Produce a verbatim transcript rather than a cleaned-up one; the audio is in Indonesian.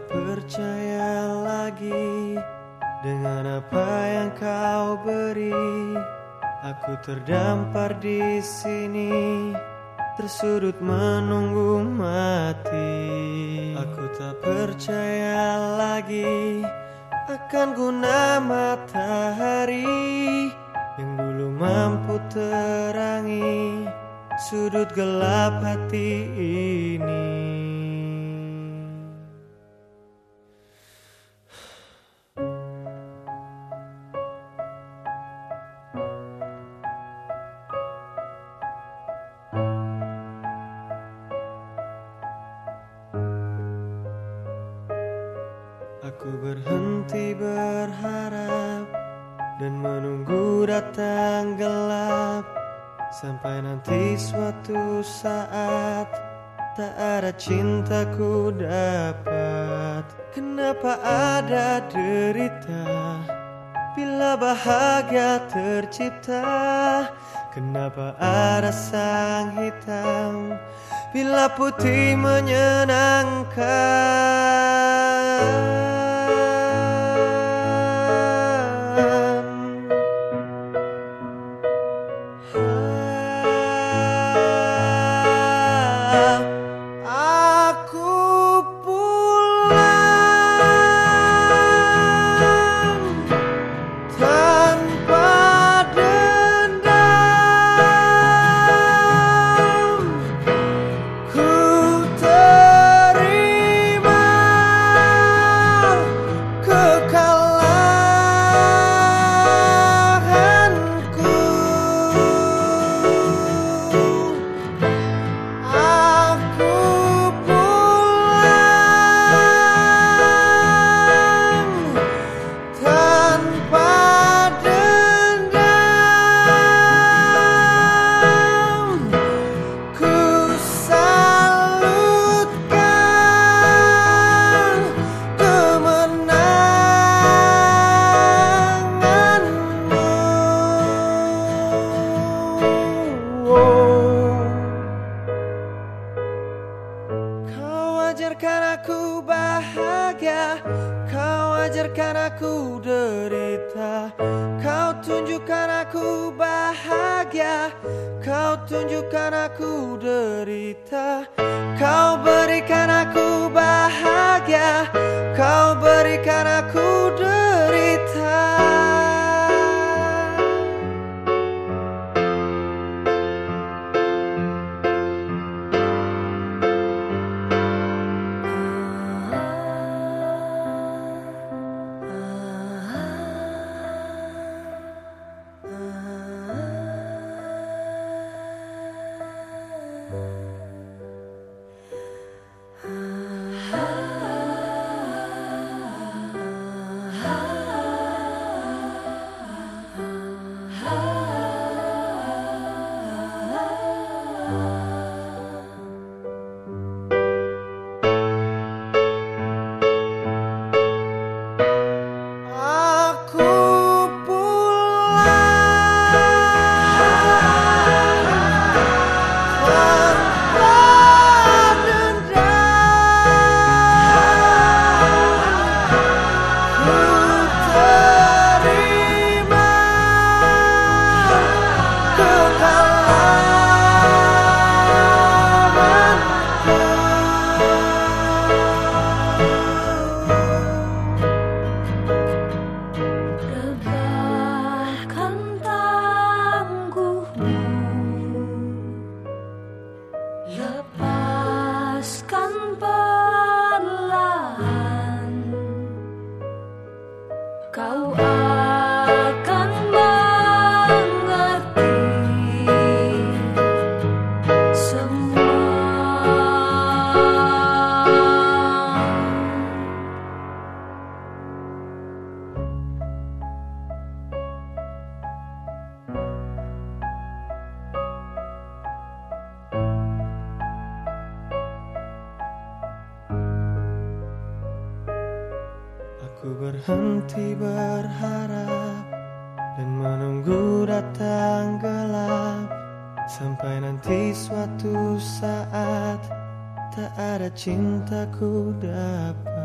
percaya lagi dengan apa yang kau beri. Aku terdampar di sini, tersudut menunggu mati. Aku tak percaya lagi akan guna matahari yang dulu mampu terangi sudut gelap hati ini. Aku berhenti berharap dan menunggu datang gelap, sampai nanti suatu saat tak ada cintaku dapat. Kenapa ada derita bila bahagia tercipta? Kenapa ada sang hitam bila putih menyenangkan? Ajarkan aku bahagia, kau ajarkan aku derita. Kau tunjukkan aku bahagia, kau tunjukkan aku derita. Kau berikan aku bahagia, kau berikan aku derita. Lepaskan perlahan, kau akan mengerti semua. Aku berhenti berharap dan menunggu datang gelap, sampai nanti suatu saat tak ada cintaku dapat.